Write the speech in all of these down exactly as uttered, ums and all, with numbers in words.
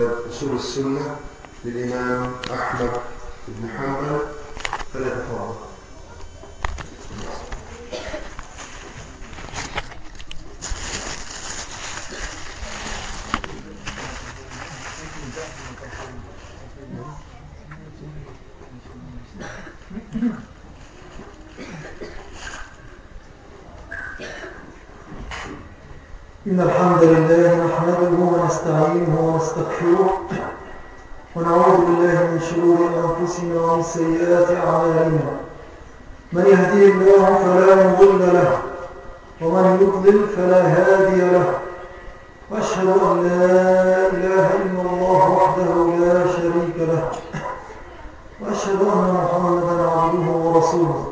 أصول السنة للإمام أحمد بن حنبل فليتفضل. إن الحمد لله نحمده ونستعينه ونستغفره ونعوذ بالله من شرور أنفسنا ومن سيئات أعمالنا. من يهديه الله فلا مضل له ومن يضلل فلا هادي له، وأشهد أن لا إله إلا الله وحده لا شريك له، وأشهد أن محمدا عبده ورسوله.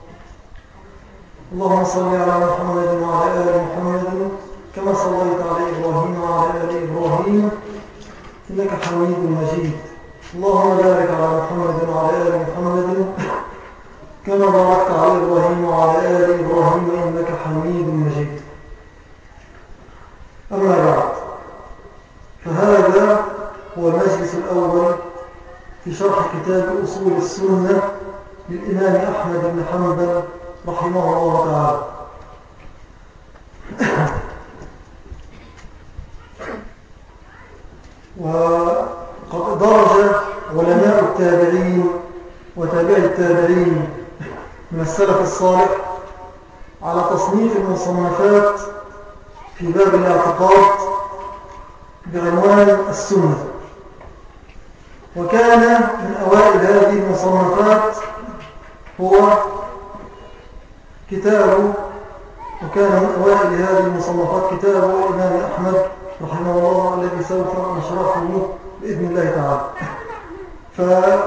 اللهم صل على محمد وعلى آل محمد كما صليت على إبراهيم وعلى آل إبراهيم إنك حميد مجيد. اللهم بارك على محمد وعلى آل محمد كما باركت على إبراهيم وعلى آل إبراهيم إنك حميد مجيد. أما بعد، فهذا هو المجلس الأول في شرح كتاب أصول السنة للإمام أحمد بن حنبل رحمه الله تعالى. وقد درج علماء التابعين وتابع التابعين من السلف الصالح على تصنيف المصنفات في باب الاعتقاد بعنوان السنة. وكان من أوائل هذه المصنفات هو كتاب وكان من أوائل هذه المصنفات كتاب الإمام أحمد رحمه الله الذي سوف نشرحه بإذن الله تعالى. ف...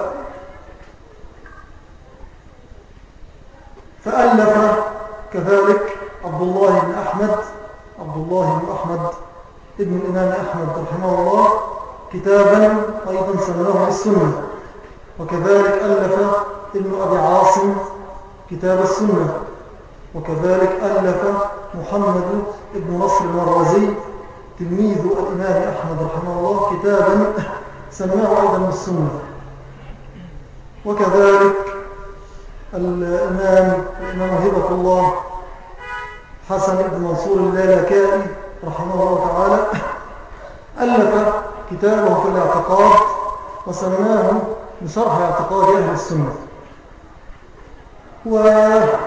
فألف كذلك عبد الله بن أحمد عبد الله بن أحمد ابن الإمام أحمد رحمه الله كتابا أيضا سماه السنة. وكذلك ألف ابن أبي عاصم كتاب السنة. وكذلك ألف محمد ابن نصر المروزي تلميذ الإمام أحمد رحمه الله كتابا سماه أيضا السنة. وكذلك الإمام الإمام هبة الله حسن بن منصور اللالكائي رحمه الله تعالى ألف كتابه في الاعتقاد وسماه بشرح اعتقاد أهل السنة. وكذلك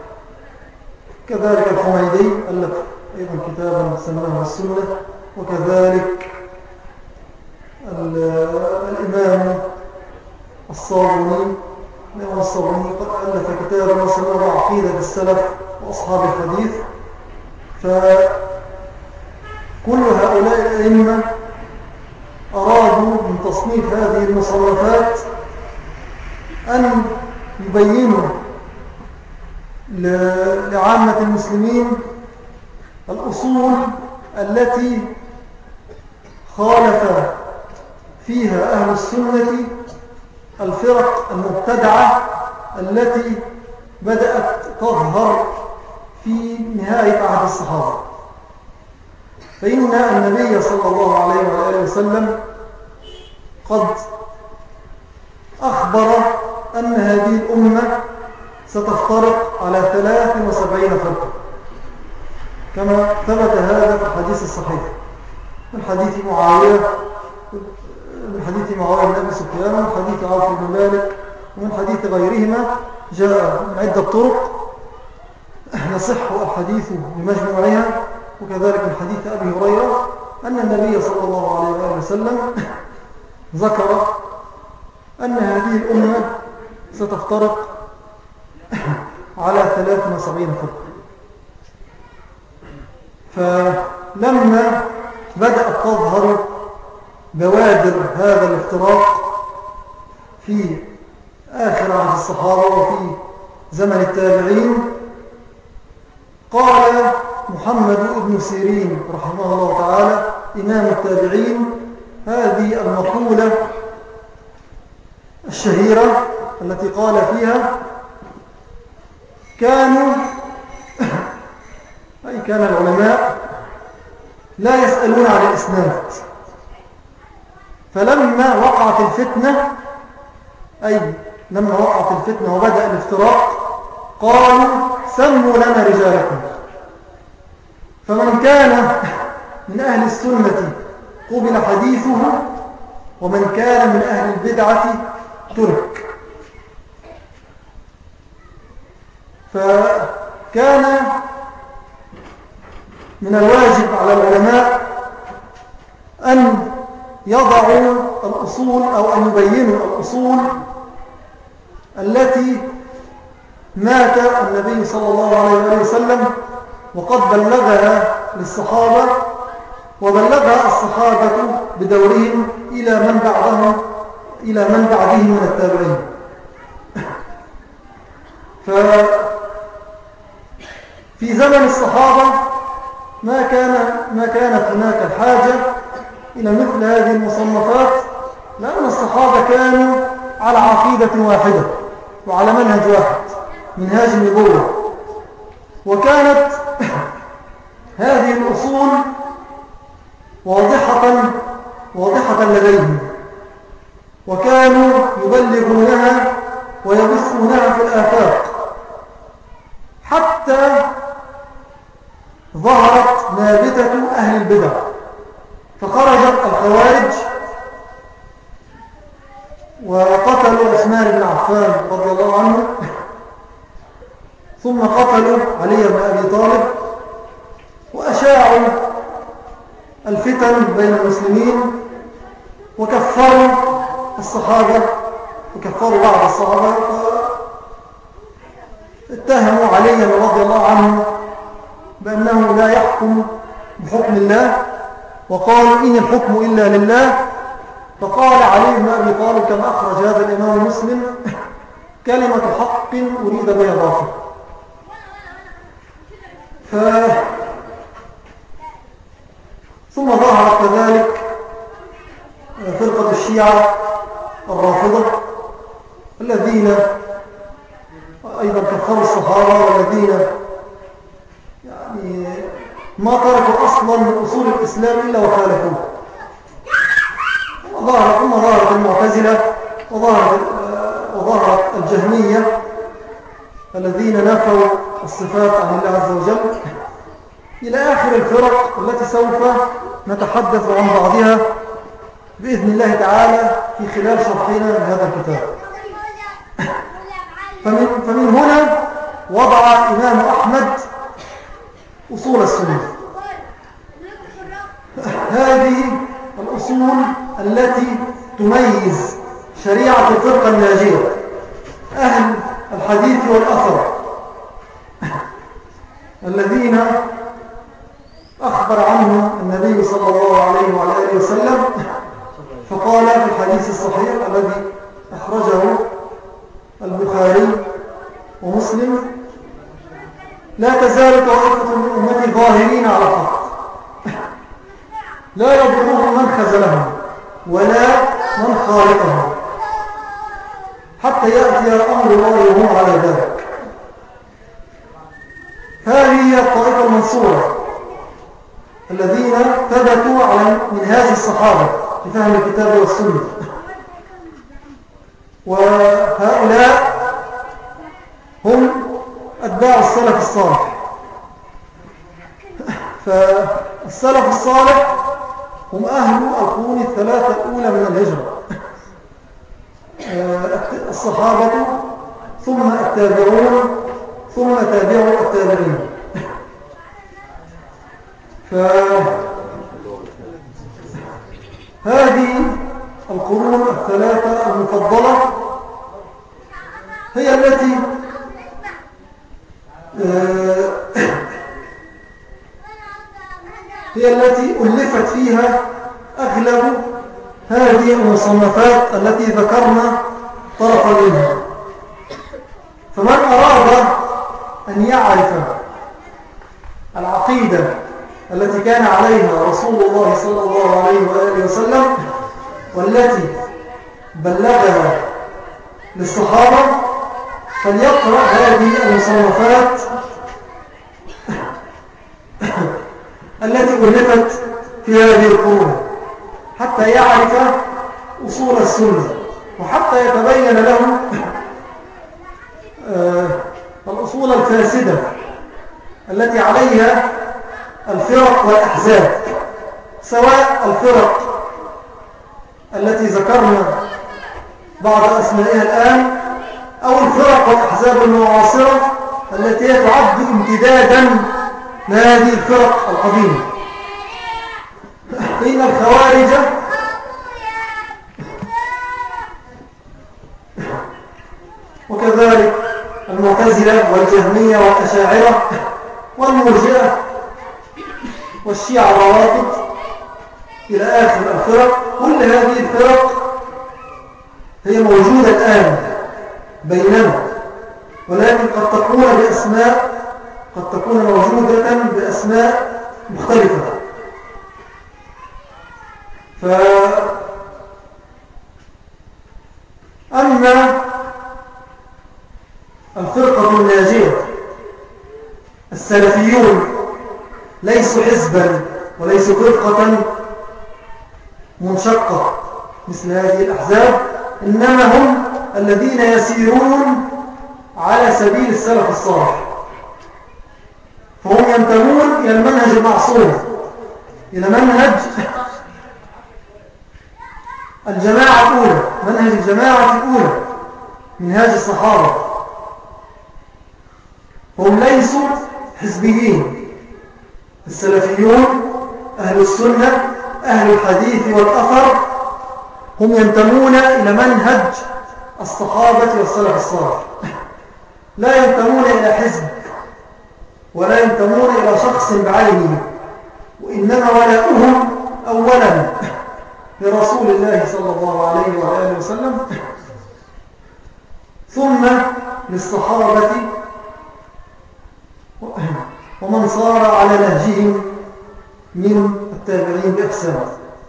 الحميدي ألف أيضا كتابا سماه السنة. وكذلك الإمام الصابوني الإمام الصابوني قد ألف كتابا سماه عقيدة السلف وأصحاب الحديث. فكل هؤلاء الأئمة أرادوا من تصنيف هذه المصنفات أن يبينوا لعامة المسلمين الأصول التي خالف فيها أهل السنة الفرق المبتدعة التي بدأت تظهر في نهاية عهد الصحابة. فإن النبي صلى الله عليه وآله وسلم قد أخبر أن هذه الأمة ستفترق على ثلاث وسبعين فرقة كما ثبت هذا في الحديث الصحيح من حديث معاوية من حديث معاوية بن أبي سفيان ومن حديث عوف بن مالك ومن حديث غيرهما جاء من عدة طرق يصح الحديث بمجموعها. وكذلك من حديث أبي هريرة أن النبي صلى الله عليه وآله وسلم ذكر أن هذه الأمة ستفترق على ثلاث وسبعين فرقة. فلما بدأت تظهر بوادر هذا الافتراق في آخر عهد الصحابة وفي زمن التابعين، قال محمد بن سيرين رحمه الله تعالى إمام التابعين هذه المقولة الشهيرة التي قال فيها: كانوا أي كان العلماء لا يسألون عن الإسناد فلما وقعت الفتنة، أي لما وقعت الفتنة وبدأ الافتراق، قالوا سموا لنا رجالكم. فمن كان من أهل السنة قبل حديثه، ومن كان من أهل البدعة ترك. فكان من الواجب على العلماء أن يضعوا الأصول أو أن يبينوا الأصول التي مات النبي صلى الله عليه وسلم وقد بلغها للصحابة، وبلغها الصحابة بدورهم إلى من بعدهم إلى من بعدهم من التابعين. ففي زمن الصحابة ما كان ما كانت هناك الحاجة إلى مثل هذه المصنفات، لأن الصحابة كانوا على عقيدة واحدة وعلى منهج واحد، منهاج النبوة، وكانت هذه الأصول واضحة واضحة لديهم، وكانوا يبلغونها ويبثونها في الآفاق، حتى ظهرت نابتة أهل البدع، فخرجت الخوارج وقتلوا عثمان بن عفان رضي الله عنه، ثم قتلوا علي بن أبي طالب، وأشاعوا الفتن بين المسلمين، وكفروا الصحابة وكفروا بعض الصحابة، اتهموا عليا رضي الله عنه بأنه لا يحكم بحكم الله، وقالوا إن الحكم إلا لله. فقال علي بن أبي طالب كما أخرج هذا الإمام مسلم: كلمة حق أريد بها باطل. ف... ثم ظهرت كذلك فرقة الشيعة الرافضة الذين أيضا كفروا الصحابة، والذين يعني ما تركوا أصلا من أصول الإسلام إلا وخالفوه. وظهرت ثم ظهرت المعتزلة، وظهرت وظهرت الجهمية الذين نفوا الصفات عن الله عز وجل، إلى آخر الفرق التي سوف نتحدث عن بعضها بإذن الله تعالى في خلال شرحنا لهذا الكتاب. فمن, فمن هنا وضع الإمام أحمد أصول السنة. هذه الأصول التي تميز شريعة الفرقة الناجية، أهل الحديث والأثر، الذين أخبر عنهم النبي صلى الله عليه وعلى آله وسلم، فقال في الحديث الصحيح الذي أخرجه البخاري ومسلم: لا تزال طائفة من أمتي ظاهرين على الحق، لا يضرهم من خذلهم ولا من خالفهم، حتى يأتي أمر الله وهم على ذلك. هذه هي الطائفة المنصورة الذين ثبتوا على منهاج الصحابة في فهم الكتاب والسنة، وهؤلاء هم أتباع السلف الصالح. فالسلف الصالح هم أهل القرون الثلاثة الأولى من الهجرة، الصحابة ثم التابعون ثم تابعوا التابعين. فهذه القرون الثلاثة المفضلة هي التي هي التي ألفت فيها أغلب هذه المصنفات التي ذكرنا طرفا منها. فمن أراد أن يعرف العقيدة التي كان عليها رسول الله صلى الله عليه وآله وسلم والتي بلغها للصحابة، فليقرأ هذه المصنفات التي ألفت في هذه القرون، حتى يعرف أصول السنة، وحتى يتبين لهم الأصول الفاسدة التي عليها الفرق والأحزاب، سواء الفرق التي ذكرنا بعض أسمائها الآن، أو الفرق والأحزاب المعاصرة التي تعد امتدادا لهذه الفرق القديمة. فإن الخوارج وكذلك المعتزلة والجهمية والأشاعرة والمرجئة والشيعة الروافض إلى آخر الفرق، كل هذه الفرق هي موجودة الآن بيننا، ولكن قد تكون بأسماء قد تكون موجودة بأسماء مختلفة. فأما الفرقة الناجية السلفيون ليسوا حزبا وليسوا فرقة منشقة مثل هذه الأحزاب، إنما هم الذين يسيرون على سبيل السلف الصالح، فهم ينتمون إلى المنهج المعصوم، إلى منهج الجماعة الأولى، منهج الجماعة الأولى، منهاج الصحابة. هم ليسوا حزبيين. السلفيون أهل السنة أهل الحديث والأثر هم ينتمون إلى منهج الصحابة والسلف الصالح، لا ينتمون إلى حزب ولا ينتمون إلى شخص بعينه، وإنما ولاؤهم أولا لرسول الله صلى الله عليه وآله وسلم، ثم للصحابة ومن صار على نهجهم من التابعين بإحسان.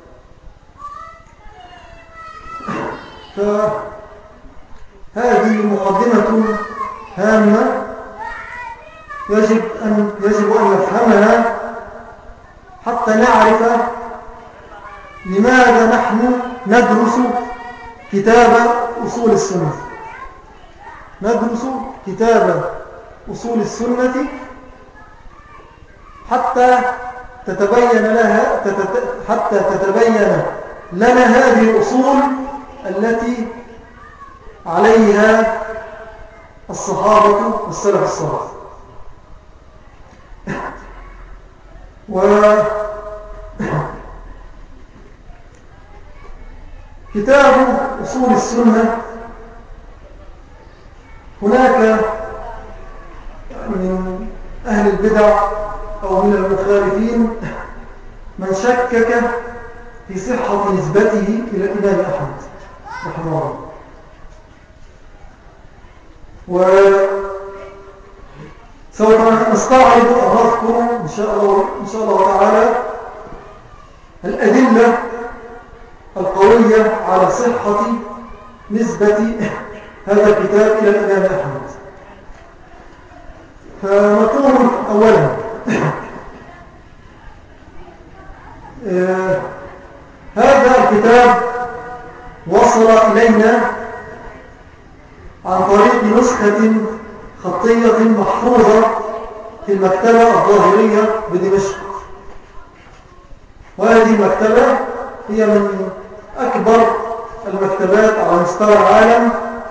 فهذه مقدمة هامة يجب أن, يجب أن نفهمها حتى نعرف لماذا نحن ندرس كتاب أصول السنة. ندرس كتاب أصول السنة حتى تتبين لها حتى تتبين لنا هذه الأصول التي عليها الصحابة والسلف الصالح. وكتاب أصول السنة هناك من أهل البدع أو من المخالفين من شكك في صحة نسبته إلى الإمام أحمد رحمه الله. وسوف نستعرض أمامكم إن شاء الله إن شاء الله تعالى الأدلة القوية على صحة نسبة هذا الكتاب إلى الإمام أحمد. فنقول أولا آه هذا الكتاب وصل إلينا عن طريق نسخة خطية محفوظة في المكتبة الظاهرية بدمشق، وهذه المكتبة هي من أكبر المكتبات على مستوى العالم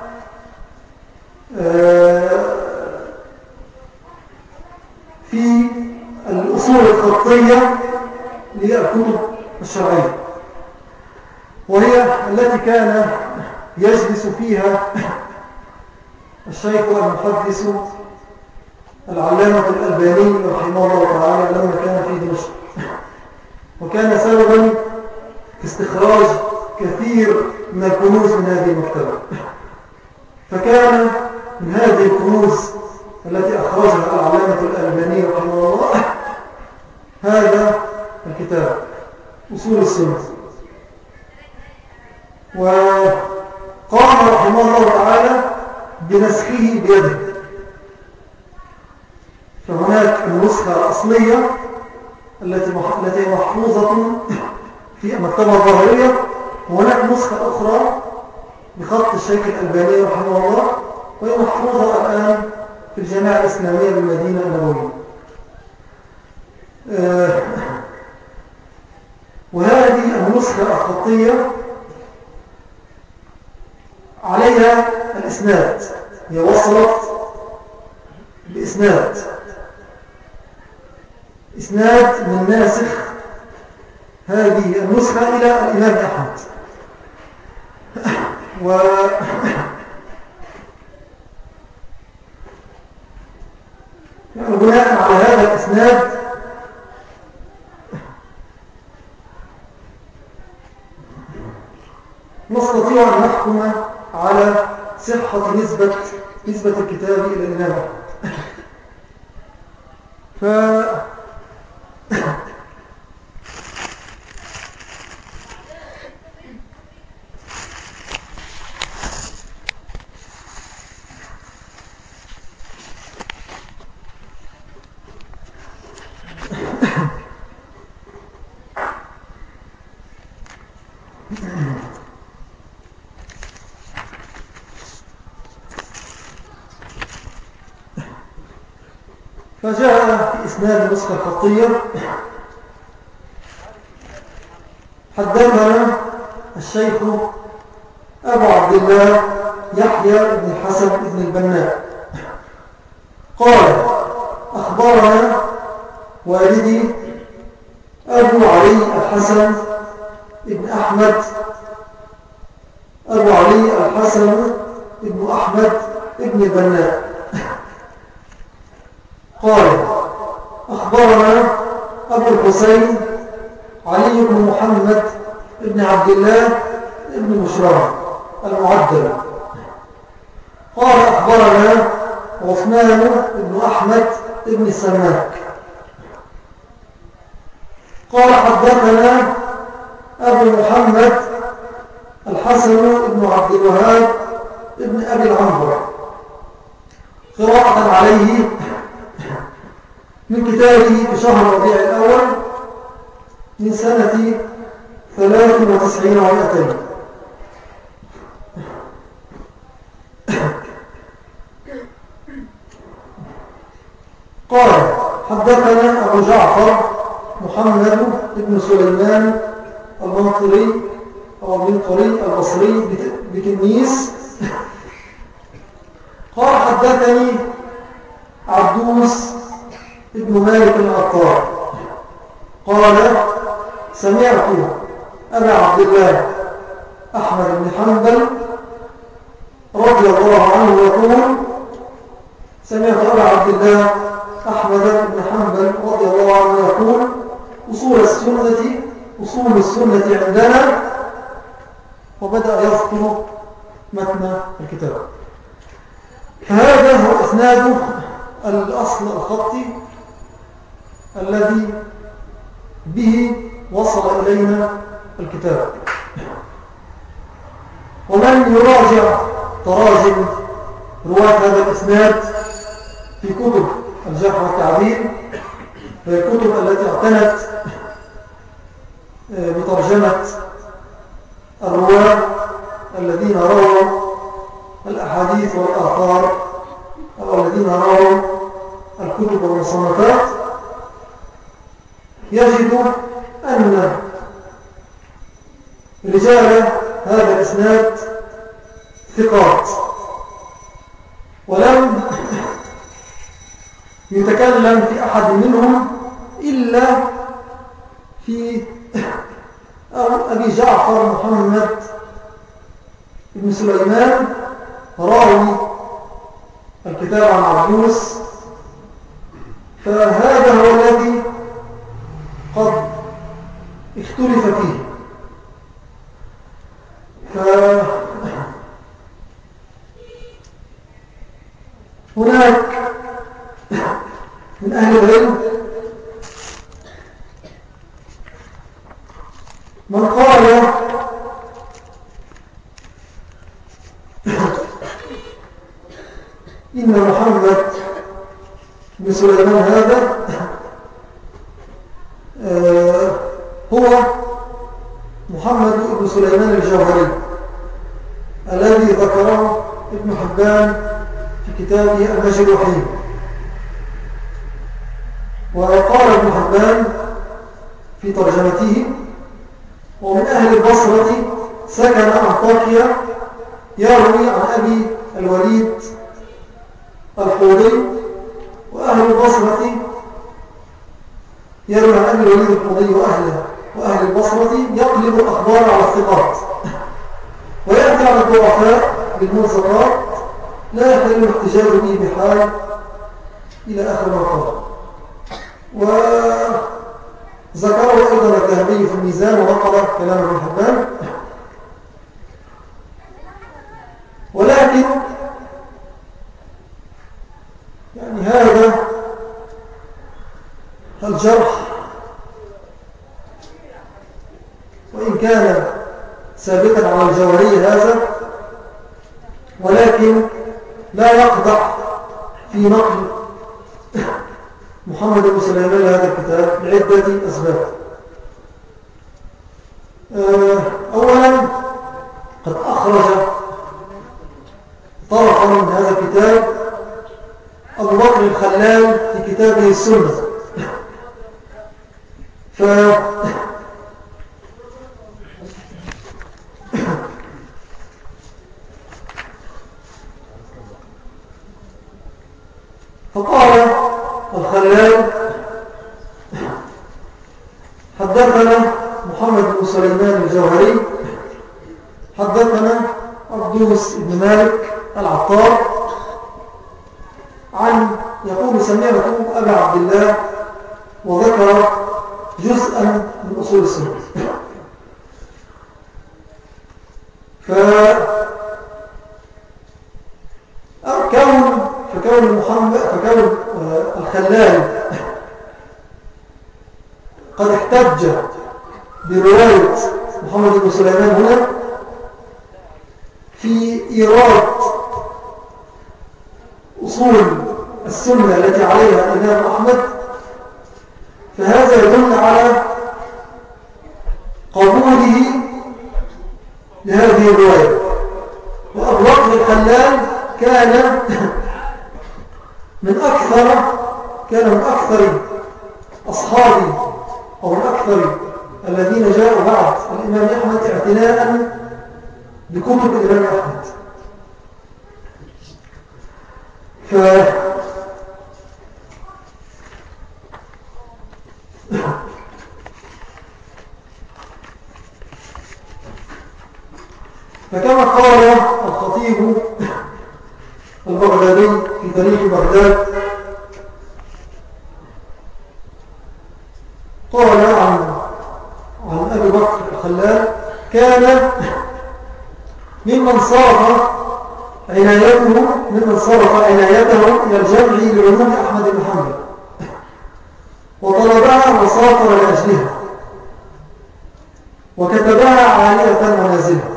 في الأصول الخطية للكتب الشرعية، وهي التي كان يجلس فيها الشيخ المحدث العلامة الألباني رحمه الله تعالى لما كان في دمشق، وكان سببا في استخراج كثير من الكنوز من هذه المكتبة. فكان من هذه الكنوز التي أخرجها العلامة الألباني رحمه الله هذا الكتاب أصول السنة. وقام رحمه الله تعالى بنسخه بيده، فهناك النسخة الأصلية التي محفوظة في المكتبة الظاهرية، وهناك نسخة أخرى بخط الشيخ الألباني رحمه الله، وهي محفوظة الآن في الجامعة الإسلامية بالمدينة النبوية. آه وهذه النسخة الخطية عليها الإسناد، هي وصلت بإسناد إسناد من ناسخ هذه النسخة إلى الإمام أحمد. و يعني بناء على هذا الإسناد نستطيع أن نحكم على صحة نسبة نسبة الكتاب إلى الإمام أحمد. ف فجاء في إسناد النسخة الخطية: حدثنا الشيخ أبو عبد الله يحيى بن الحسن بن البناء قال: أخبرنا والدي أبو علي الحسن بن أحمد أبو علي الحسن بن أحمد بن البناء قال: أخبرنا أبو الحسين علي بن محمد بن عبد الله بن مشرع المعدل قال: أخبرنا عثمان بن أحمد بن سماك قال: حدثنا أبو محمد الحسن بن عبد الوهاب بن أبي العنبر قراءة عليه من كتابه في شهر ربيع الأول من سنة ثلاث وتسعين ومائتين. قال: حدثنا أبو جعفر محمد بن سليمان المنقري أو المنقري البصري بتنيس قال: حدثني عبدوس ابن مالك العطار قال: سمعت أبا عبد الله أحمد بن حنبل رضي الله عنه يقول: سمعت أبا عبد الله أحمد بن حنبل رضي الله عنه يقول: أصول السنة أصول السنة عندنا، وبدأ يذكر متن الكتاب. فهذا هو إسناد الأصل الخطي الذي به وصل إلينا الكتاب. ومن يراجع تراجم رواة هذا الإسناد في كتب الجرح والتعديل، هي الكتب التي اعتنت بترجمة الرواة الذين رووا الأحاديث والآثار أو الذين رووا الكتب والمصنفات، يجد أن رجال هذا الإسناد ثقات، ولم يتكلم في أحد منهم إلا في أبي جعفر محمد بن سليمان راوي الكتاب عن عبدوس، فهذا هو الذي قد اختلف فيه. فهناك من أهل العلم من قال إن محمد بن سليمان هذا هو محمد بن سليمان الجوهري الذي ذكره ابن حبان في كتابه المجروحين. وقال ابن حبان في ترجمته: ومن أهل البصرة سكن أنطاكيا، يروي عن أبي الوليد الحوضي. وأهل البصرة يروي عن أبي الوليد الحوضي وأهله وأهل البصرة يقلب الأخبار على الثقات ويأتي على الضعفاء بالمنصرات لا يحل الاحتجاج به بحال، إلى آخر ما قال. وذكره أيضا الذهبي في الميزان ونقل كلام ابن حبان. ولكن يعني هذا الجرح وإن كان ثابتا على الجوهري هذا، ولكن لا يقدح في نقل محمد بن سليمان هذا الكتاب لعدة أسباب. أولا، قد أخرج طرفا من هذا الكتاب أبو بكر الخلال في كتابه السنة. ف فقال الخلال: حدثنا محمد بن سليمان الجوهري حدثنا عبدوس بن مالك العطار عن يقول: سمعت أبا عبد الله، وذكر جزءا من أصول السنة. فكون فكون محمد فكون الخلال قد احتج برواية محمد بن سليمان هنا في إيراد أصول السنة التي عليها الإمام أحمد، فهذا يدل على قبوله لهذه الرواية. وأبو بكر الخلال كان من أكثر كان من أكثر أصحابي أو من أكثر الذين جاءوا بعد الإمام أحمد اعتناء بكتب الإمام أحمد. ف فكما قال الخطيب البغدادي في تاريخ بغداد، قال عن عن أبي بكر الخلال: كان ممن صرف عنايته ممن صرف عنايته إلى الجمع لعلوم أحمد بن حنبل وطلبها وسافر لأجلها وكتبها عالية ونازلة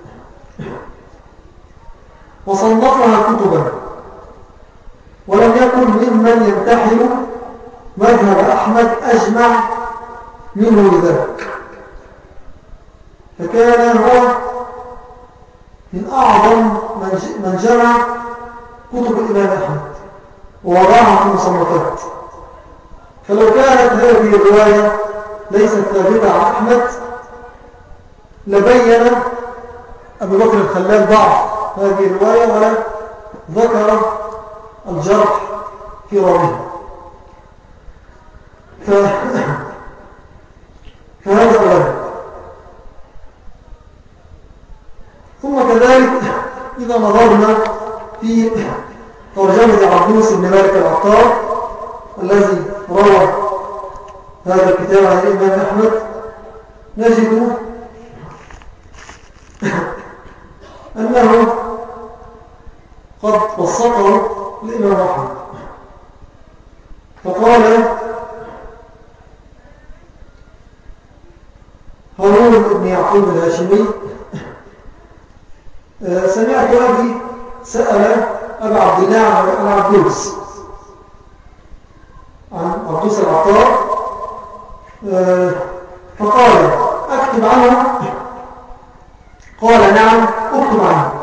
وصنفها كتبا، ولم يكن ممن يمتحن مذهب أحمد أجمع منه لذلك. فكان هو من أعظم من جمع كتب الإمام أحمد ووضعها في مصنفات. فلو كانت هذه الرواية ليست ثابتة عن أحمد لبين أبو بكر الخلال ضعف هذه الرواية ولا ذكر الجرح في راويها. ف... فهذا أولا. ثم كذلك إذا نظرنا في ترجمة عبدوس بن مالك العطار الذي روى هذا الكتاب عن الإمام أحمد، نجد أنه قد بسطه الإمام أحمد فقال: هارون بن يعقوب الهاشمي سمعت أبي سأل أبا عبد الله عن عبدوس عن عبدوس العطار، فقال: أكتب عنه قال نعم اكتب عنه.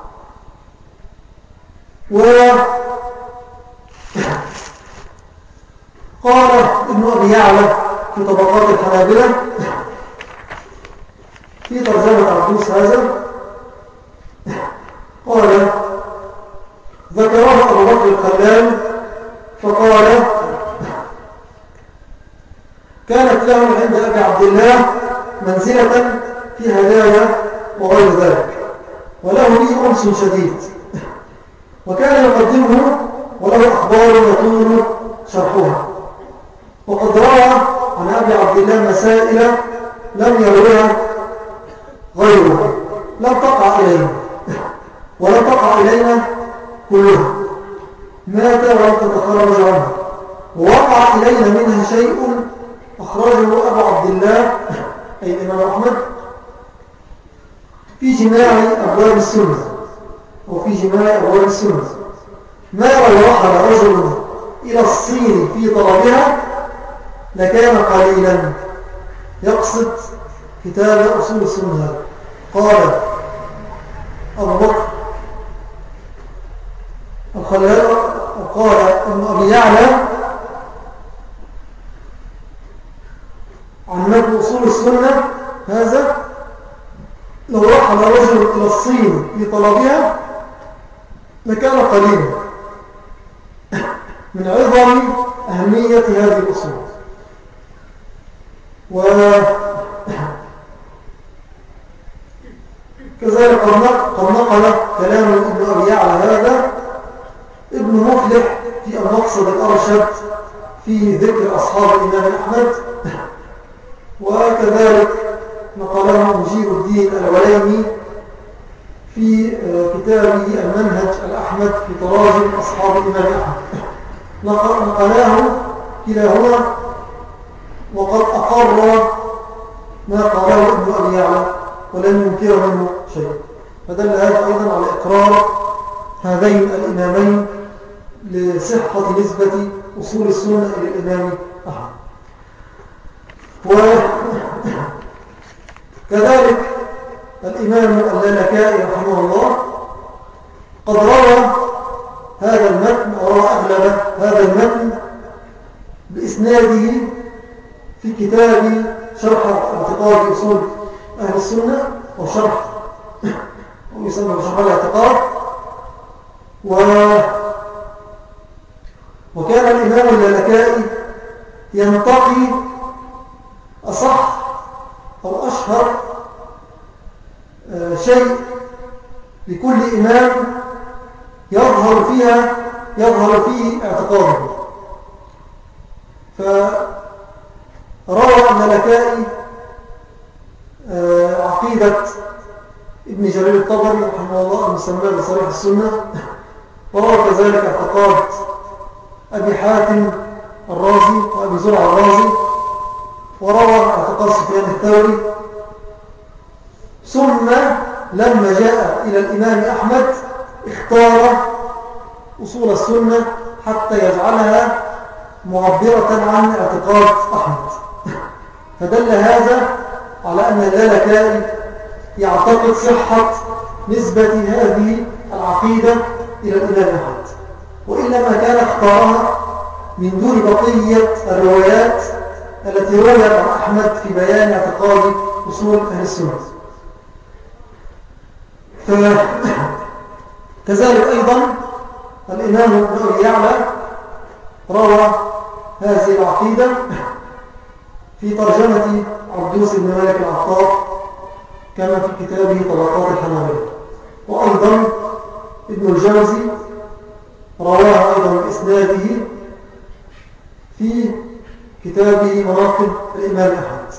وقال ابن أبي يعلى في طبقات الحنابلة في ترجمة عبدوس هذا قال ذكره أبو بكر الخلال فقال كانت له عند أبي عبد الله منزلة في هدايا وغير ذلك، وله لي أنس شديد، وكان يقدمه وله أخبار يطول شرحها. وقد روى عن أبي عبد الله مسائل لم يروها غيره، لم تقع إلينا ولم تقع إلينا كلها، مات ولم تتخرج عنه، ووقع إلينا منها شيء أخرجه أبو عبد الله أي الإمام أحمد في جماع أبواب السنة، وفي جماع أبواب السنة ما لو رحل رجل إلى الصين في طلبها لكان قليلا، يقصد كتاب أصول السنة. قال أبو بكر الخلال قال ابن أبي يعلى عن متن أصول السنة هذا لو رحل رجل إلى الصين في طلبها لكان قليلا من عظم أهمية هذه الأصول. وكذلك قد نقل كلام ابن أبي يعلى هذا ابن مفلح في المقصد الأرشد في ذكر أصحاب الإمام أحمد، وكذلك نقله مجيب الدين العليمي في كتابه المنهج الأحمد في تراجم أصحاب الإمام أحمد، نقلاه كلاهما وقد أقر ما قاله ابن أبي يعلى ولم ينكر منه شيء، فدل هذا أيضا على إقرار هذين الإمامين لصحة نسبة أصول السنة إلى الإمام أحمد. وكذلك الإمام اللالكائي رحمه الله قد روى هذا المتن وروى أغلب هذا المتن بإسناده في كتاب شرح اعتقاد أصول أهل السنة وشرح ويسمى بشرح الاعتقاد. و وكان الإمام اللالكائي ينتقي أصح أو أشهر شيء لكل إمام يظهر فيها يظهر فيه اعتقاده. فروى اللالكائي عقيدة ابن جرير الطبري رحمه الله المسمى بصريح السنة، وروى كذلك اعتقاد أبي حاتم الرازي وأبي زرع الرازي، وروى اعتقاد سفيان الثوري. ثم لما جاء إلى الإمام أحمد اختار أصول السنة حتى يجعلها معبرة عن اعتقاد أحمد، فدل هذا على أن اللالكائي يعتقد صحة نسبة هذه العقيدة إلى الإمام أحمد، وإلا ما كان اختارها من دون بقية الروايات التي رويت عن أحمد في بيان اعتقاد أصول أهل السنة. كذلك أيضا الإمام ابن أبي يعلى روى هذه العقيدة في ترجمة عبدوس بن مالك العطار كما في كتابه طبقات الحنابلة. وأيضا ابن الجوزي رواها أيضا بإسناده في كتابه مناقب الإمام أحمد.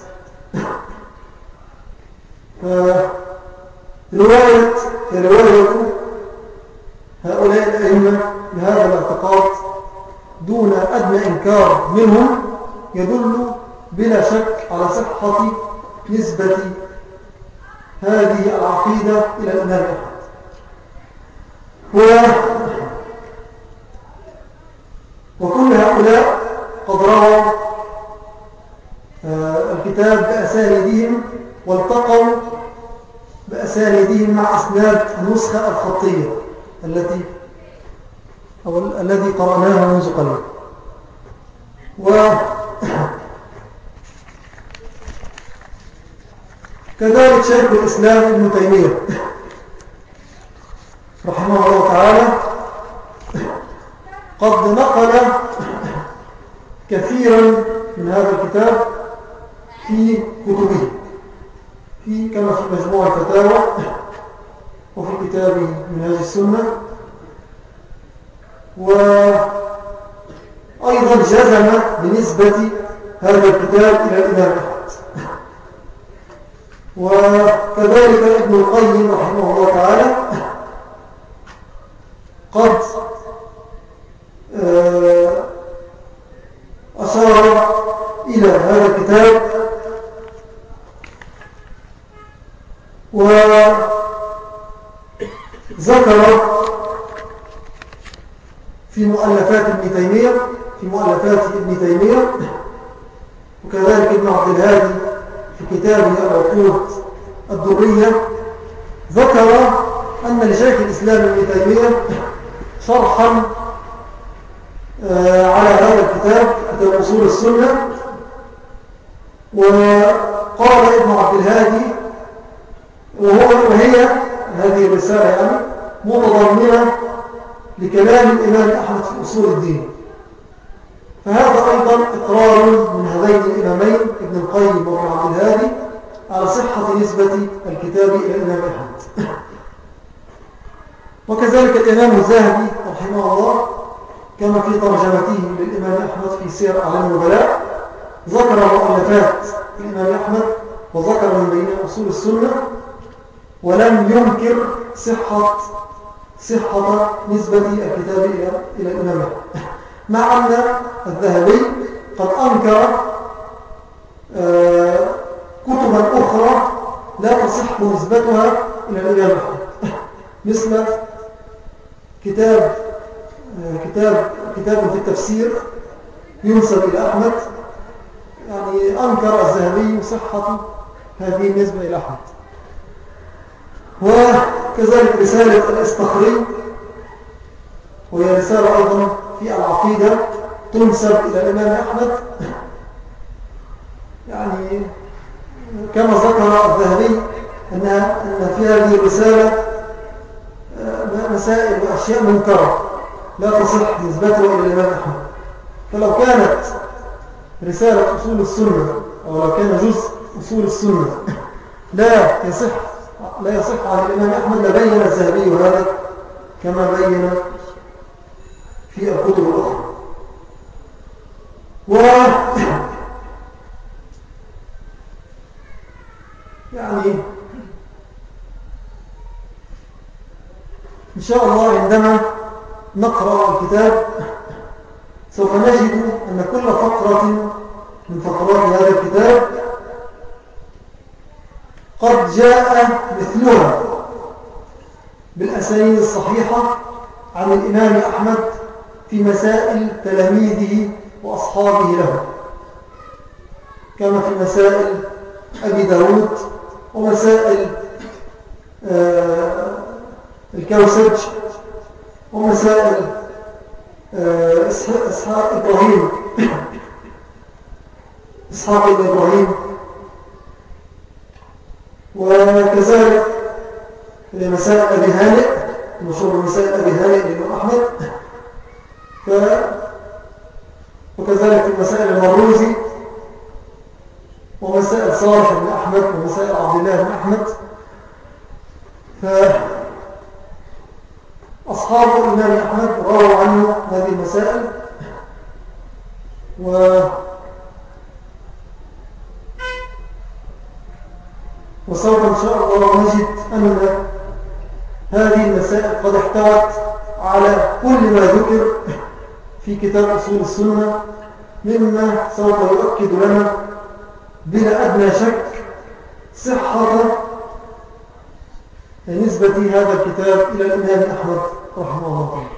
فرواية رواية هؤلاء الأئمة بهذا الاعتقاد دون أدنى إنكار منهم يدل بلا شك على صحة نسبة هذه العقيدة إلى الإمام أحمد. وكل هؤلاء قد رووا الكتاب بأسانيدهم والتقوا بأسانيدهم مع إسناد النسخة الخطية التي أو الذي قرأناه منذ قليل. وكذلك شيخ الإسلام ابن تيمية رحمه الله تعالى قد نقل كثيرا من هذا الكتاب في كتبه، في كما في مجموع الفتاوى وفي كتابه منهاج السنة، وأيضا جزم بنسبة هذا الكتاب إلى الإمام أحمد. وكذلك ابن القيم رحمه الله تعالى قد أشار إلى هذا الكتاب وذكر في مؤلفات ابن تيمية في مؤلفات ابن تيمية وكذلك ابن عبد الهادي في كتابه العقود الدرية ذكر أن لشيخ الإسلام ابن تيمية شرحا على هذا الكتاب كتاب أصول السنة، وقال ابن عبد الهادي وهو وهي هذه الرسالة يعني متضمنة لكلام الإمام أحمد في أصول الدين، فهذا أيضا إقرار من هذين الإمامين ابن القيم وابن عبد الهادي على صحة نسبة الكتاب إلى الإمام أحمد. وكذلك الإمام الذهبي رحمه الله كما في ترجمته للإمام أحمد في سير أعلام النبلاء ذكر مؤلفات الإمام أحمد وذكر من بين أصول السنة ولم ينكر صحة صحة نسبة الكتاب إلى إلى الإمام أحمد، مع أن الذهبي قد أنكر آه كتبا أخرى لا تصح نسبتها إلى الإمام أحمد، مثل كتاب كتاب كتاب في التفسير ينسب إلى أحمد، يعني أنكر الذهبي صحة هذه النسبة إلى أحمد. وكذلك رسالة الاستخري وهي رسالة أيضا في العقيدة تنسب إلى الإمام أحمد، يعني كما ذكر الذهبي أنها أن في هذه الرسالة مسائل وأشياء منكرة لا تصح نسبتها إلى الإمام أحمد، فلو كانت رسالة أصول السنة أو لو كان جزء أصول السنة لا يصح لا يصح عن الإمام أحمد لبين الذهبي هذا كما بين في الكتب الأخرى. و يعني إن شاء الله عندما نقرأ الكتاب سوف نجد أن كل فقرة من فقرات هذا الكتاب قد جاء مثلها بالأسانيد الصحيحة عن الإمام أحمد في مسائل تلاميذه وأصحابه له، كما في مسائل أبي داود ومسائل آه الكوسج ومسائل آه إسحاق إبراهيم إسحاق إبراهيم وكذلك مسائل أبي هانئ مشهور مسائل أبي هانئ للإمام أحمد، وكذلك مسائل المروزي ومسائل صالح بن أحمد ومسائل عبد الله بن أحمد. فأصحاب الإمام أحمد رووا عنه هذه المسائل، و وسوف إن شاء الله نجد أن هذه المسائل قد احتوت على كل ما ذكر في كتاب أصول السنة مما سوف يؤكد لنا بلا أدنى شك صحة نسبة هذا الكتاب إلى الإمام أحمد رحمه الله تعالى.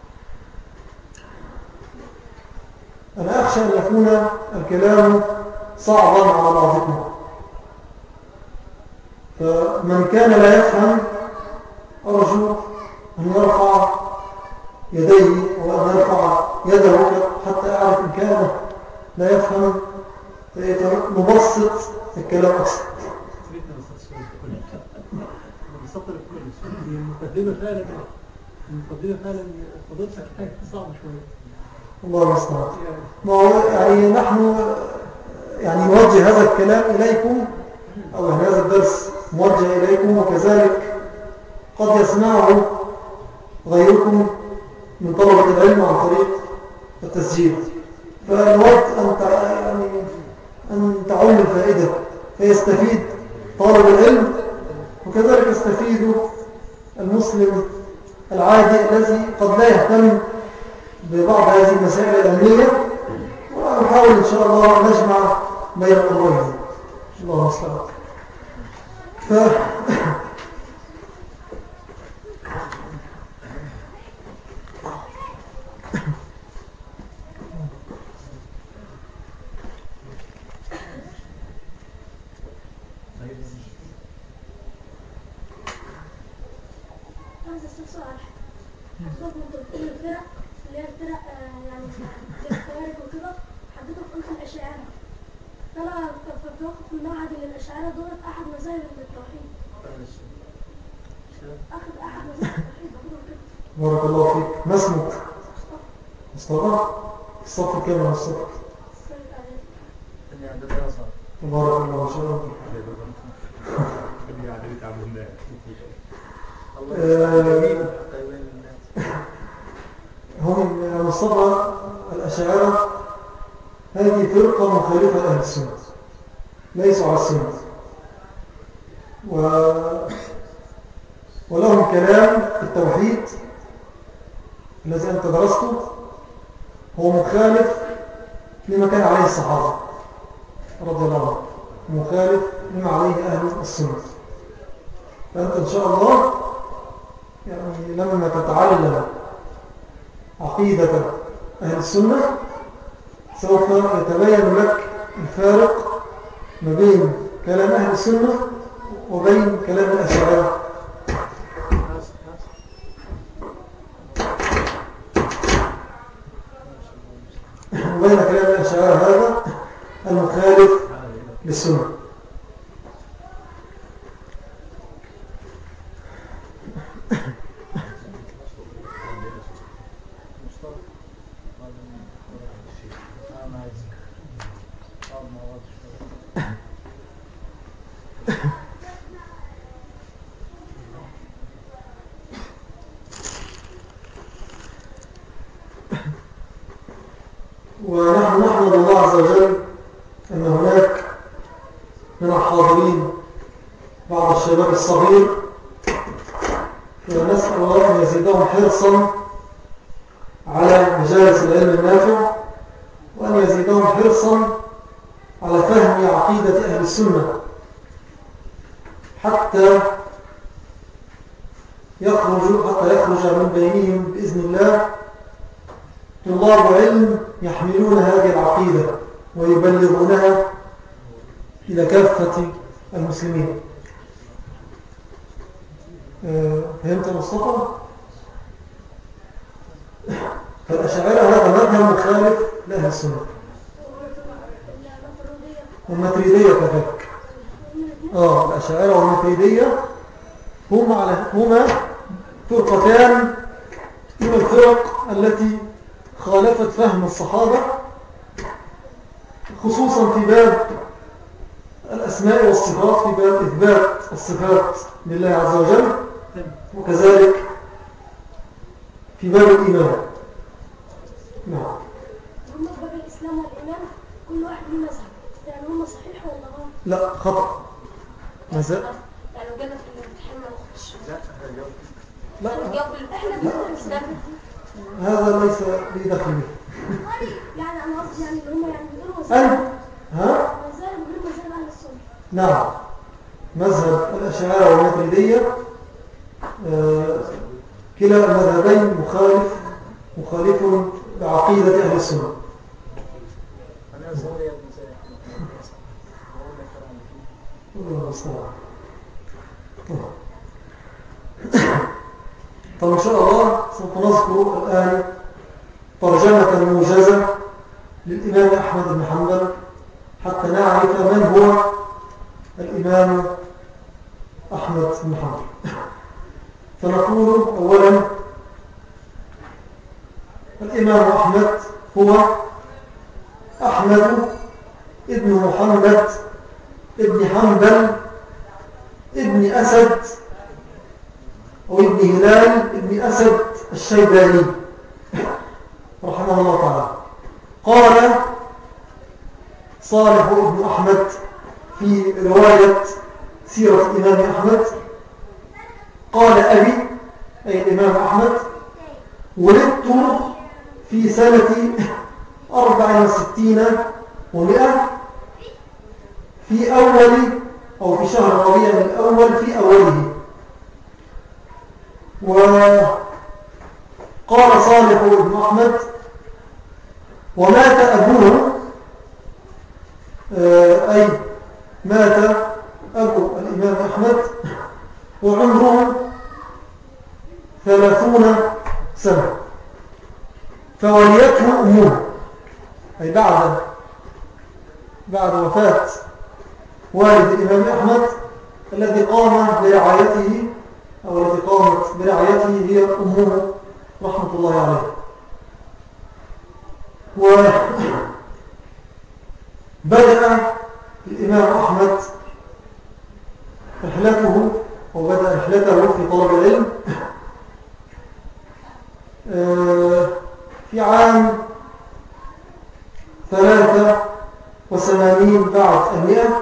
أنا أخشى أن يكون الكلام صعبا على بعضكم، فمن كان لا يفهم أرجو أن يرفع يديه وأن يرفع يده حتى أعرف إن كان لا يفهم مبسط الكلام أكثر. المقدمة فعلا المقدمة فعلا فضلتها كانت صعبة شوية. الله المستعان. ما هو يعني نحن يعني نوجه هذا الكلام إليكم أو يعني هذا الدرس موجه إليكم، وكذلك قد يسمعه غيركم من طلبة العلم عن طريق التسجيل، فنود أن يعني أن تعم الفائدة فيستفيد طالب العلم، وكذلك يستفيد المسلم العادي الذي قد لا يهتم ببعض هذه المسائل العلمية، ونحاول إن شاء الله أن نجمع بين الأمرين. الله المستعان. ف الفرق اللي هي الفرق يعني زي الخوارج وكده حددوا في أنف الأشاعرة. فأنا في وقت المعهد اللي الأشاعرة دولت أحد مذاهب التوحيد. أخذ أحد مذاهب التوحيد كده. بارك الله فيك. ما اسمك؟ مصطفى. الصف الكامل الصف. بارك الله ما شاء الله. هم مصطفى الأشاعرة هذه فرقة مخالفة لأهل السنة، ليسوا على السنة، و... ولهم كلام في التوحيد الذي أنت درسته هو مخالف لما كان عليه الصحابة رضي الله عنهم، مخالف لما عليه أهل السنة. فأنت إن شاء الله يعني لما تتعلم عقيدة أهل السنة سوف يتبين لك الفارق ما بين كلام أهل السنة وبين كلام الأشاعرة. وبين كلام الأشاعرة هذا المخالف للسنة. ونحن نحمد الله عز وجل أن هناك من الحاضرين بعض الشباب الصغير، فنسأل الله أن يزيدهم حرصا على مجالس العلم النافع، وأن يزيدهم حرصا على فهم عقيدة أهل السنة حتى يخرج حتى يخرج من بينهم بإذن الله طلاب علم يحملون هذه العقيدة ويبلغونها إلى كافة المسلمين. فهمت مصطفى؟ فالأشاعرة هذا مذهب مخالف لأهل السنة، والماتريدية كذلك. آه الأشاعرة والماتريدية هما على هما فرقتان من الفرق التي خالفت فهم الصحابة، خصوصا في باب الأسماء والصفات، في باب إثبات الصفات لله عز وجل، وكذلك في باب الإيمان. نعم. هم باب الإسلام والإيمان كل واحد من مذهب، يعني هم صحيح ولا غلط؟ لا خطأ. ماذا؟ يعني لو جينا في الامتحان ما ناخدش. لا لا احنا بندرس الإسلام. هذا ليس لي دخل به. يعني أنا قصدي يعني هم يعني بيقولوا أنت ها؟ مذاهب بيقولوا مذاهب أهل السنة. نعم. مذهب الأشاعرة والماتريدية آه كلا المذهبين مخالف مخالف بعقيدة أهل السنة. الله المستعان. طب إن شاء الله سوف نذكر الآن ترجمة موجزة للإمام أحمد بن حنبل حتى نعرف من هو الإمام أحمد بن حنبل. فنقول أولا الإمام أحمد هو أحمد ابن محمد ابن حنبل ابن أسد أو ابن هلال ابن أسد الشيباني رحمه الله تعالى. قال صالح ابن أحمد في رواية سيرة الإمام أحمد قال أبي أي الإمام أحمد ولدت في سنة أربع وستين ومئة في أول أو في شهر ربيع الأول في أوله. وقال صالح ابن أحمد ومات أبوه أي مات أبو الإمام أحمد وعمره ثلاثون سنة فوليته أمه أي بعد بعد وفاة والد الإمام أحمد الذي قام برعايته أو التي قامت برعايته هي أمه رحمة الله عليه. وبدأ الإمام أحمد رحلته وبدأ رحلته في طلب العلم في عام ثلاثة وثمانين بعد المئة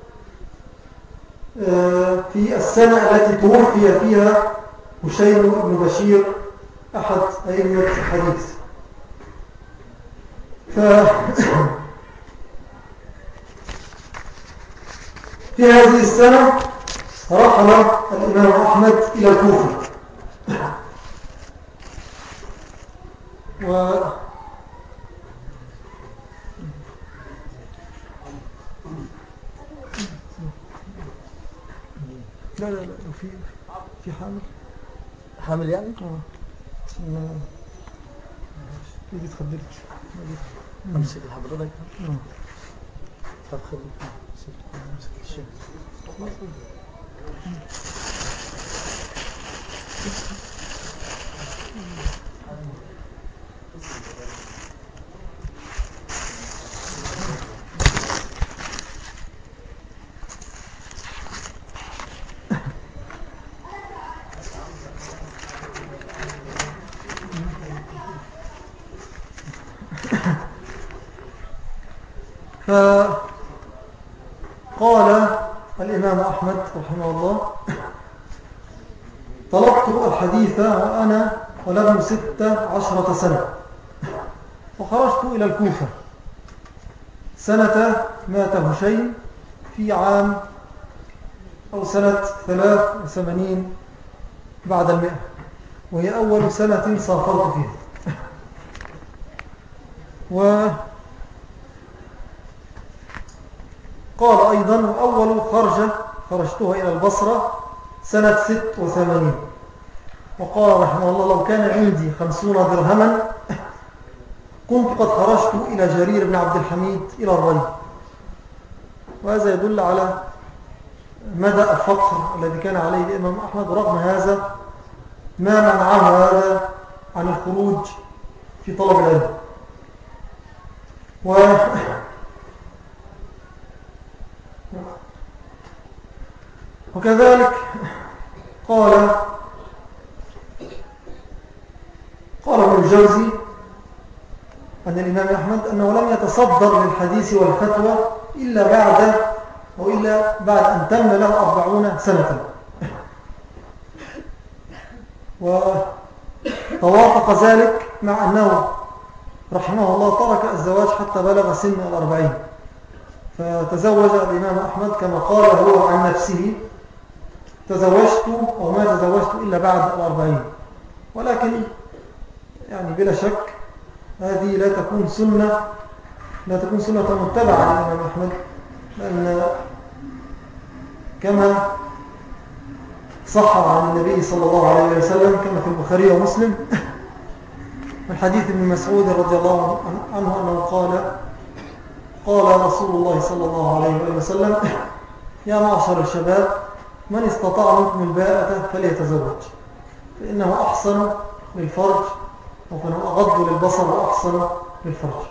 في السنة التي توفي فيها هشيم بن بشير أحد أئمة الحديث. ف في هذه السنة رحل الإمام أحمد إلى الكوفة و لا لا لا في في حامل حامل يعني؟ اه تيجي تخدرك امسك لحضرتك. اه طب خليك امسك الشيء. فقال الإمام أحمد رحمه الله طلبت الحديث وأنا ولم ستة عشرة سنة وخرجت إلى الكوفة سنة مات هشيم في عام أو سنة ثلاث وثمانين بعد المئة وهي أول سنة سافرت فيها. وقال أيضا وأول خرجة خرجتها إلى البصرة سنة ست وثمانين. وقال رحمه الله لو كان عندي خمسون درهما كنت قد خرجت إلى جرير بن عبد الحميد إلى الري. وهذا يدل على مدى الفقر الذي كان عليه الإمام أحمد. رغم هذا ما منعه هذا عن الخروج في طلب العلم. و وكذلك قال قال ابن الجوزي أن الإمام أحمد أنه لم يتصدر للحديث والفتوى إلا بعد أو إلا بعد أن تم له أربعون سنة. وتوافق ذلك مع أنه رحمه الله ترك الزواج حتى بلغ سن الأربعين. فتزوج الإمام أحمد كما قال هو عن نفسه تزوجت أو ما تزوجت إلا بعد الأربعين. ولكن يعني بلا شك هذه لا تكون سنة لا تكون سنة متبعة للإمام أحمد، لأن كما صح عن النبي صلى الله عليه وسلم كما في البخاري ومسلم من حديث ابن مسعود رضي الله عنه أنه قال قال رسول الله صلى الله عليه وسلم يا معشر الشباب من استطاع منكم الباءة فليتزوج فإنه أحسن للفرج وكانه أغض للبصر وأحسن للفرج.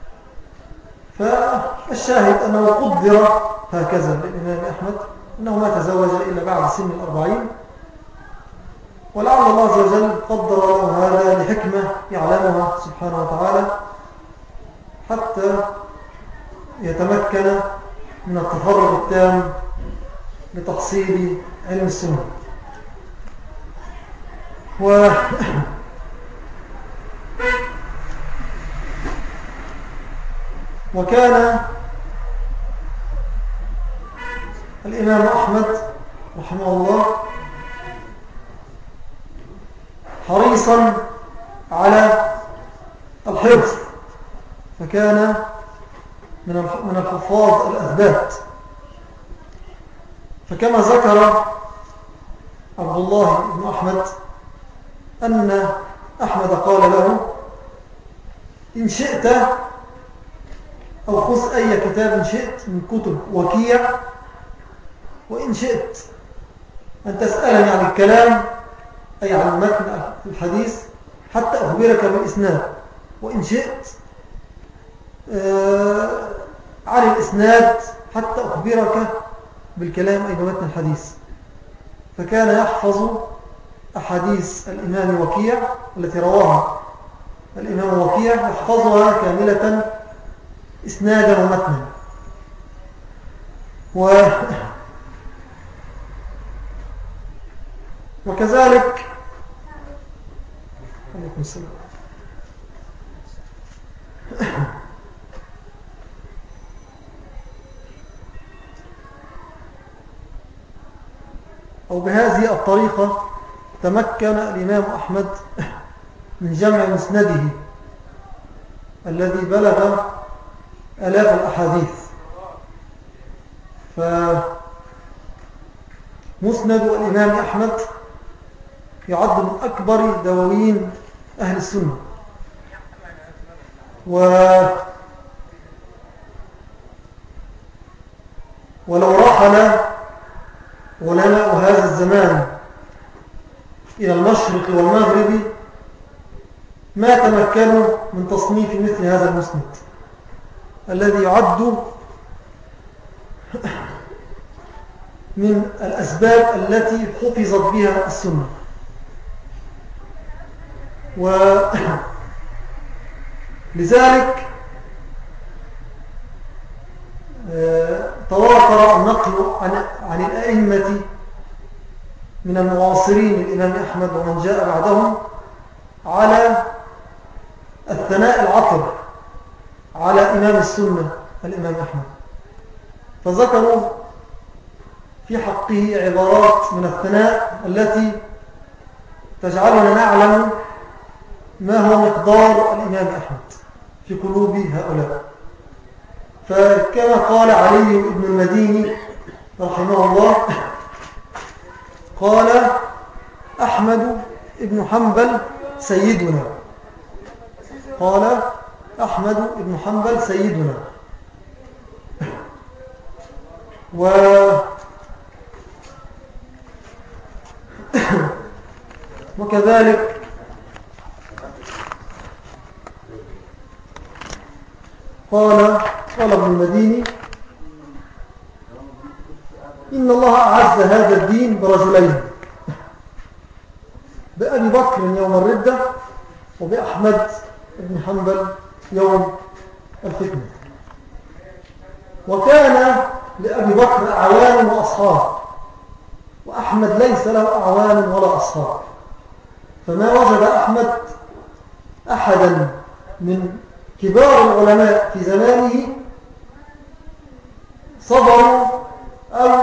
فالشاهد أنه قدر هكذا للإمام أحمد أنه ما تزوج إلا بعد سن الأربعين، ولعل الله عز وجل قدر له هذا لحكمة يعلمها سبحانه وتعالى حتى يتمكن من التفرغ التام لتحصيل علم السنة. و وكان الإمام أحمد رحمه الله حريصا على الحفظ، فكان من الحفاظ الأثبات. فكما ذكر عبد الله بن أحمد أن أحمد قال له إن شئت أو خذ أي كتاب شئت من كتب وكيع، وإن شئت أن تسألني عن الكلام أي عن متن الحديث حتى أخبرك بالإسناد، وإن شئت عن الإسناد حتى أخبرك بالكلام أي بمتن الحديث. فكان يحفظ أحاديث الإمام وكيع التي رواها الإمام وكيع يحفظها كاملة إسنادا ومتنا. و وكذلك عليكم السلام أو بهذه الطريقة تمكن الإمام أحمد من جمع مسنده الذي بلغ آلاف الأحاديث. فمسند الإمام أحمد يعد من أكبر دواوين أهل السنة. و ولو رحل علماء هذا الزمان إلى المشرق والمغرب ما تمكنوا من تصنيف مثل هذا المسند الذي يعد من الأسباب التي حفظت بها السنة. ولذلك تواتر النقل عن, عن الأئمة من المعاصرين الإمام أحمد ومن جاء بعدهم على الثناء العطر على إمام السنة الإمام أحمد، فذكروا في حقه عبارات من الثناء التي تجعلنا نعلم ما هو مقدار الإمام أحمد في قلوب هؤلاء. فكما قال علي بن المديني رحمه الله قال أحمد بن حنبل سيدنا، قال أحمد بن حنبل سيدنا. و وكذلك قال قال ابن المديني إن الله أعز هذا الدين برجلين، بأبي بكر يوم الردة وبأحمد بن حنبل يوم الفتنة. وكان لأبي بكر أعوان وأصحاب، وأحمد ليس له أعوان ولا أصحاب، فما وجد أحمد أحدا من كبار العلماء في زمانه صبروا أو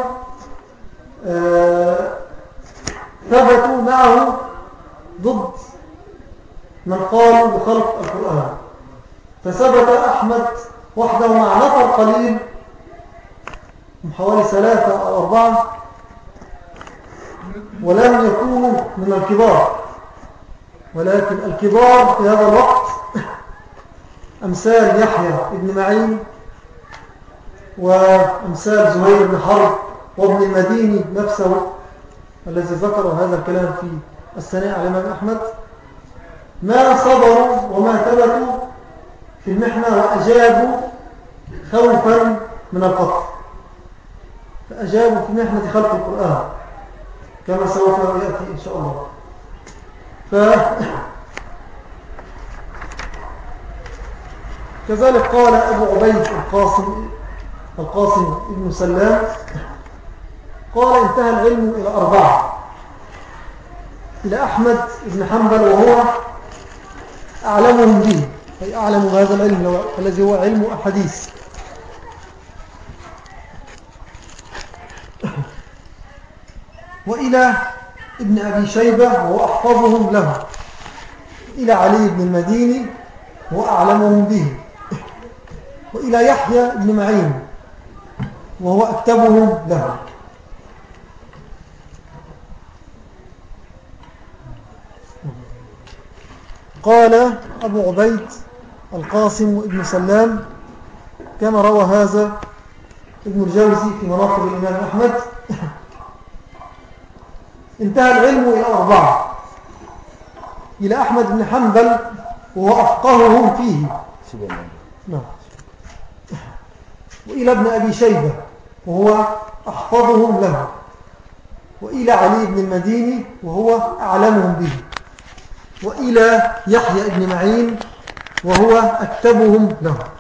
آه ثبتوا معه ضد من قالوا بخلق القرآن. فثبت أحمد وحده مع نفر قليل من حوالي ثلاثة أو أربعة ولم يكونوا من الكبار، ولكن الكبار في هذا الوقت أمثال يحيى بن معين وأمثال زهير بن حرب وابن المديني نفسه الذي ذكر هذا الكلام في الثناء على الإمام أحمد، ما صبروا وما ثبتوا في المحنة وأجابوا خوفا من القتل، فأجابوا في محنة خلق القرآن كما سوف يأتي إن شاء الله. ف... كذلك قال أبو عبيد القاسم القاسم ابن سلام قال انتهى العلم إلى أربعة: إلى أحمد بن حنبل وهو أعلمهم به، أي أعلم بهذا العلم الذي هو علم أحاديث، وإلى ابن أبي شيبة وهو أحفظهم له، إلى علي بن المديني وهو أعلمهم به، وإلى يحيى بن معين وهو أكتبهم له. قال أبو عبيد القاسم ابن سلام كما روى هذا ابن الجوزي في مناقب الإمام أحمد: انتهى العلم إلى أربعة: إلى أحمد بن حنبل وهو أفقههم فيه، نعم، وإلى ابن أبي شيبة وهو أحفظهم له، وإلى علي بن المديني وهو أعلمهم به، وإلى يحيى بن معين وهو أكتبهم له.